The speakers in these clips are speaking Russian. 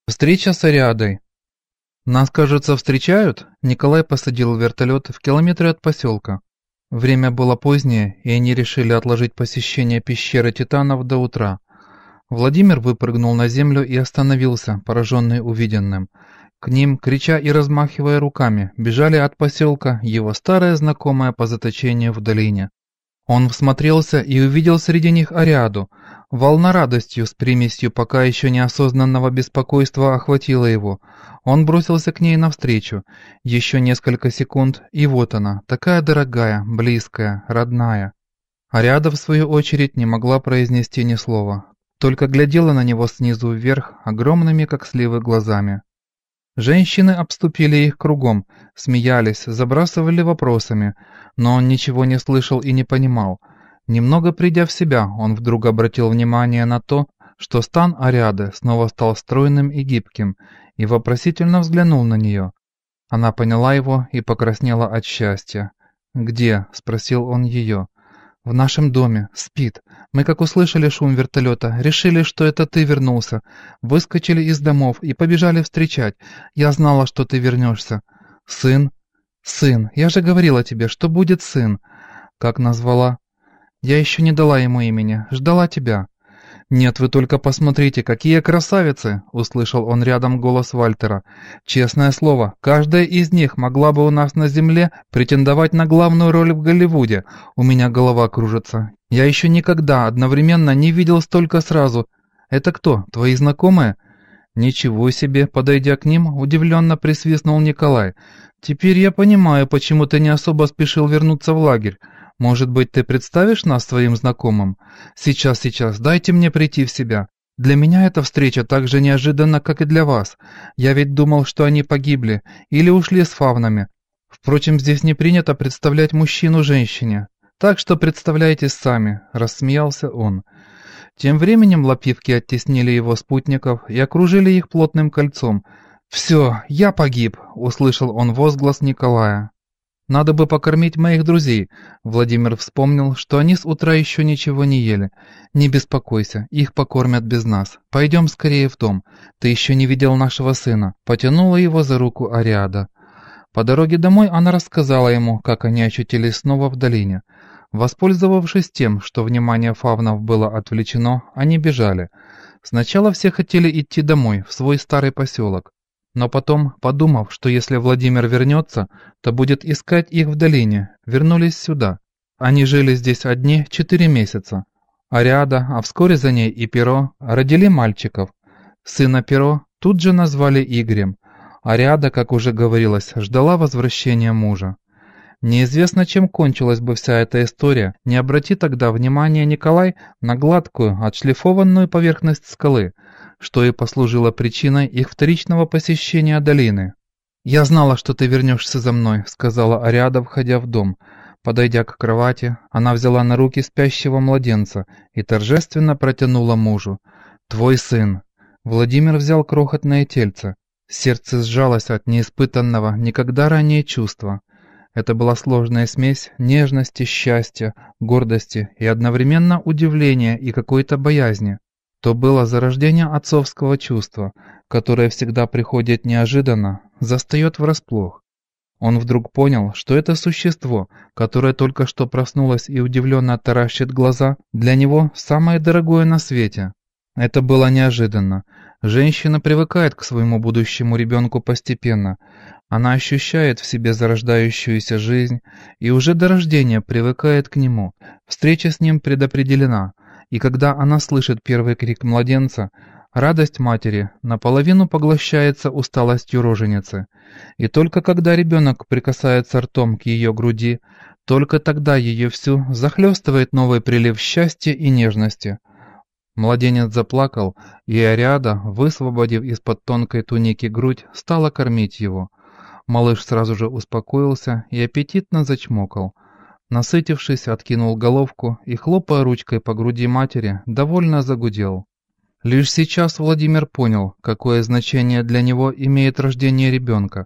Встреча с Ариадой. Нас, кажется, встречают? Николай посадил вертолет в километре от поселка. Время было позднее, и они решили отложить посещение пещеры Титанов до утра. Владимир выпрыгнул на землю и остановился, пораженный увиденным. К ним, крича и размахивая руками, бежали от поселка его старая знакомая по заточению в долине. Он всмотрелся и увидел среди них Ариаду. Волна радостью с примесью пока еще неосознанного беспокойства охватила его. Он бросился к ней навстречу. Еще несколько секунд, и вот она, такая дорогая, близкая, родная. Ариада, в свою очередь, не могла произнести ни слова. Только глядела на него снизу вверх, огромными, как сливы, глазами. Женщины обступили их кругом, смеялись, забрасывали вопросами, но он ничего не слышал и не понимал. Немного придя в себя, он вдруг обратил внимание на то, что стан Ариады снова стал стройным и гибким, и вопросительно взглянул на нее. Она поняла его и покраснела от счастья. «Где?» – спросил он ее. «В нашем доме. Спит. Мы, как услышали шум вертолета, решили, что это ты вернулся. Выскочили из домов и побежали встречать. Я знала, что ты вернешься. Сын? Сын. Я же говорила тебе, что будет сын. Как назвала? Я еще не дала ему имени. Ждала тебя». «Нет, вы только посмотрите, какие красавицы!» – услышал он рядом голос Вальтера. «Честное слово, каждая из них могла бы у нас на земле претендовать на главную роль в Голливуде. У меня голова кружится. Я еще никогда одновременно не видел столько сразу. Это кто, твои знакомые?» «Ничего себе!» – подойдя к ним, удивленно присвистнул Николай. «Теперь я понимаю, почему ты не особо спешил вернуться в лагерь. Может быть, ты представишь нас своим знакомым? Сейчас, дайте мне прийти в себя. Для меня эта встреча так же неожиданна, как и для вас. Я ведь думал, что они погибли или ушли с фавнами. Впрочем, здесь не принято представлять мужчину женщине. Так что представляйтесь сами», – рассмеялся он. Тем временем лапивки оттеснили его спутников и окружили их плотным кольцом. «Все, я погиб», – услышал он возглас Николая. «Надо бы покормить моих друзей». Владимир вспомнил, что они с утра еще ничего не ели. «Не беспокойся, их покормят без нас. Пойдем скорее в дом. Ты еще не видел нашего сына». Потянула его за руку Ариада. По дороге домой она рассказала ему, как они очутились снова в долине. Воспользовавшись тем, что внимание фавнов было отвлечено, они бежали. Сначала все хотели идти домой, в свой старый поселок. Но потом, подумав, что если Владимир вернется, то будет искать их в долине, вернулись сюда. Они жили здесь одни 4 месяца. Ариада, а вскоре за ней и Перо, родили мальчиков. Сына Перо тут же назвали Игорем. Ариада, как уже говорилось, ждала возвращения мужа. Неизвестно, чем кончилась бы вся эта история, не обрати тогда внимания Николай на гладкую, отшлифованную поверхность скалы, что и послужило причиной их вторичного посещения долины. «Я знала, что ты вернешься за мной», — сказала Ариада, входя в дом. Подойдя к кровати, она взяла на руки спящего младенца и торжественно протянула мужу. «Твой сын». Владимир взял крохотное тельце. Сердце сжалось от неиспытанного никогда ранее чувства. Это была сложная смесь нежности, счастья, гордости и одновременно удивления и какой-то боязни. То было зарождение отцовского чувства, которое всегда приходит неожиданно, застает врасплох. Он вдруг понял, что это существо, которое только что проснулось и удивленно таращит глаза, для него самое дорогое на свете. Это было неожиданно. Женщина привыкает к своему будущему ребенку постепенно. Она ощущает в себе зарождающуюся жизнь и уже до рождения привыкает к нему. Встреча с ним предопределена. И когда она слышит первый крик младенца, радость матери наполовину поглощается усталостью роженицы. И только когда ребенок прикасается ртом к ее груди, только тогда ее всю захлестывает новый прилив счастья и нежности. Младенец заплакал, и Ариада, высвободив из-под тонкой туники грудь, стала кормить его. Малыш сразу же успокоился и аппетитно зачмокал. Насытившись, откинул головку и, хлопая ручкой по груди матери, довольно загудел. Лишь сейчас Владимир понял, какое значение для него имеет рождение ребенка,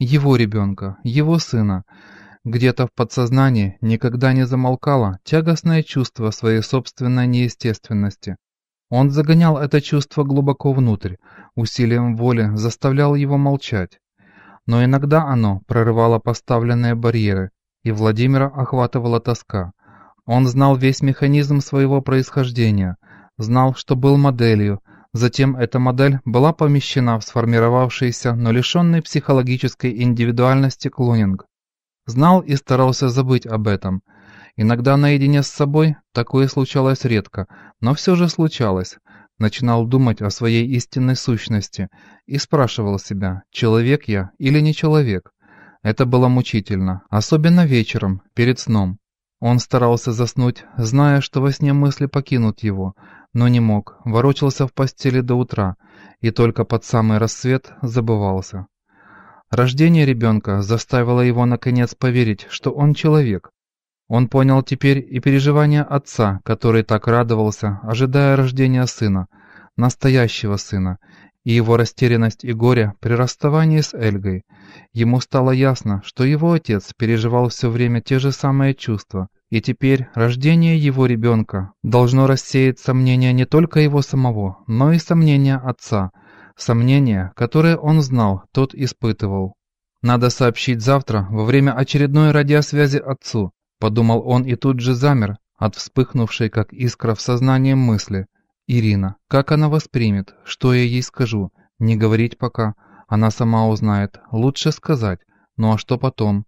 его сына. Где-то в подсознании никогда не замолкало тягостное чувство своей собственной неестественности. Он загонял это чувство глубоко внутрь, усилием воли заставлял его молчать. Но иногда оно прорывало поставленные барьеры, и Владимира охватывала тоска. Он знал весь механизм своего происхождения, знал, что был моделью, затем эта модель была помещена в сформировавшийся, но лишенный психологической индивидуальности клонинг. Знал и старался забыть об этом. Иногда наедине с собой такое случалось редко, но все же случалось. Начинал думать о своей истинной сущности и спрашивал себя, человек я или не человек. Это было мучительно, особенно вечером, перед сном. Он старался заснуть, зная, что во сне мысли покинут его, но не мог, ворочался в постели до утра и только под самый рассвет забывался. Рождение ребенка заставило его наконец поверить, что он человек. Он понял теперь и переживания отца, который так радовался, ожидая рождения сына, настоящего сына, и его растерянность и горе при расставании с Эльгой. Ему стало ясно, что его отец переживал все время те же самые чувства, и теперь рождение его ребенка должно рассеять сомнения не только его самого, но и сомнения отца, сомнения, которые он знал, тот испытывал. «Надо сообщить завтра во время очередной радиосвязи отцу», подумал он и тут же замер от вспыхнувшей, как искра в сознании мысли. Ирина, как она воспримет, что я ей скажу? Не говорить пока, она сама узнает, лучше сказать, ну а что потом?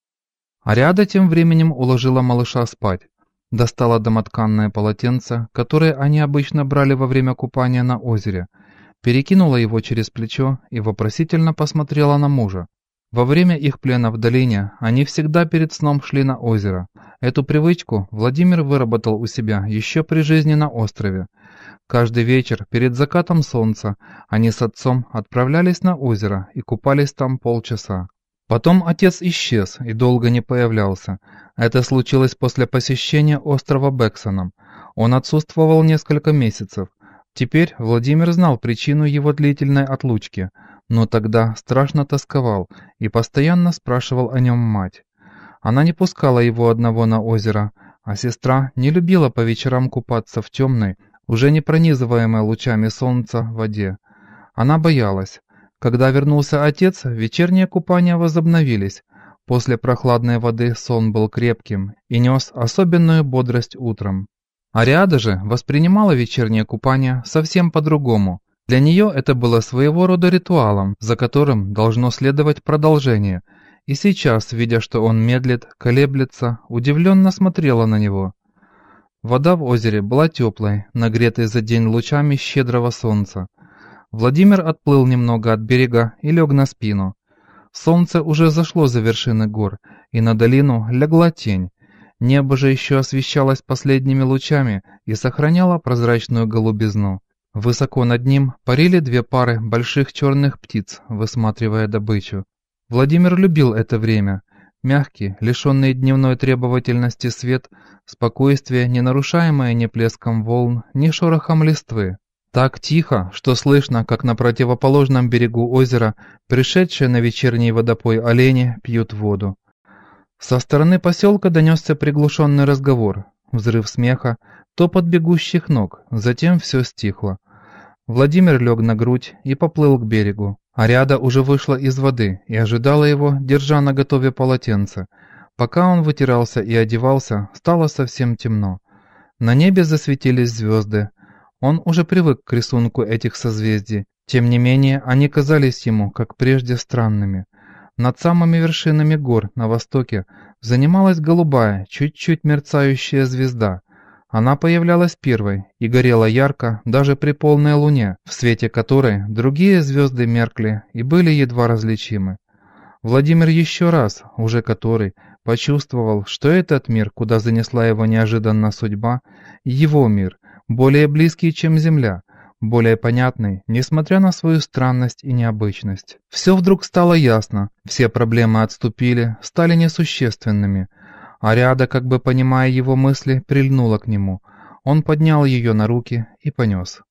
Ариада тем временем уложила малыша спать, достала домотканное полотенце, которое они обычно брали во время купания на озере, перекинула его через плечо и вопросительно посмотрела на мужа. Во время их плена в долине они всегда перед сном шли на озеро. Эту привычку Владимир выработал у себя еще при жизни на острове. Каждый вечер перед закатом солнца они с отцом отправлялись на озеро и купались там полчаса. Потом отец исчез и долго не появлялся. Это случилось после посещения острова Бексоном. Он отсутствовал несколько месяцев. Теперь Владимир знал причину его длительной отлучки, но тогда страшно тосковал и постоянно спрашивал о нем мать. Она не пускала его одного на озеро, а сестра не любила по вечерам купаться в темной, уже не пронизываемой лучами солнца воде. Она боялась. Когда вернулся отец, вечерние купания возобновились. После прохладной воды сон был крепким и нес особенную бодрость утром. Ариада же воспринимала вечернее купание совсем по-другому. Для нее это было своего рода ритуалом, за которым должно следовать продолжение. И сейчас, видя, что он медлит, колеблется, удивленно смотрела на него. Вода в озере была теплой, нагретой за день лучами щедрого солнца. Владимир отплыл немного от берега и лег на спину. Солнце уже зашло за вершины гор, и на долину легла тень. Небо же еще освещалось последними лучами и сохраняло прозрачную голубизну. Высоко над ним парили две пары больших черных птиц, высматривая добычу. Владимир любил это время. Мягкий, лишенный дневной требовательности свет, спокойствие, не нарушаемое ни плеском волн, ни шорохом листвы. Так тихо, что слышно, как на противоположном берегу озера пришедшие на вечерний водопой олени пьют воду. Со стороны поселка донесся приглушенный разговор, взрыв смеха, топот бегущих ног, затем все стихло. Владимир лег на грудь и поплыл к берегу. Ариада уже вышла из воды и ожидала его, держа наготове полотенце. Пока он вытирался и одевался, стало совсем темно. На небе засветились звезды. Он уже привык к рисунку этих созвездий. Тем не менее, они казались ему, как прежде, странными. Над самыми вершинами гор на востоке занималась голубая, чуть-чуть мерцающая звезда. Она появлялась первой и горела ярко даже при полной луне, в свете которой другие звезды меркли и были едва различимы. Владимир еще раз, уже который, почувствовал, что этот мир, куда занесла его неожиданно судьба, его мир, более близкий, чем Земля, более понятный, несмотря на свою странность и необычность. Все вдруг стало ясно, все проблемы отступили, стали несущественными. Ариада, как бы понимая его мысли, прильнула к нему. Он поднял ее на руки и понес.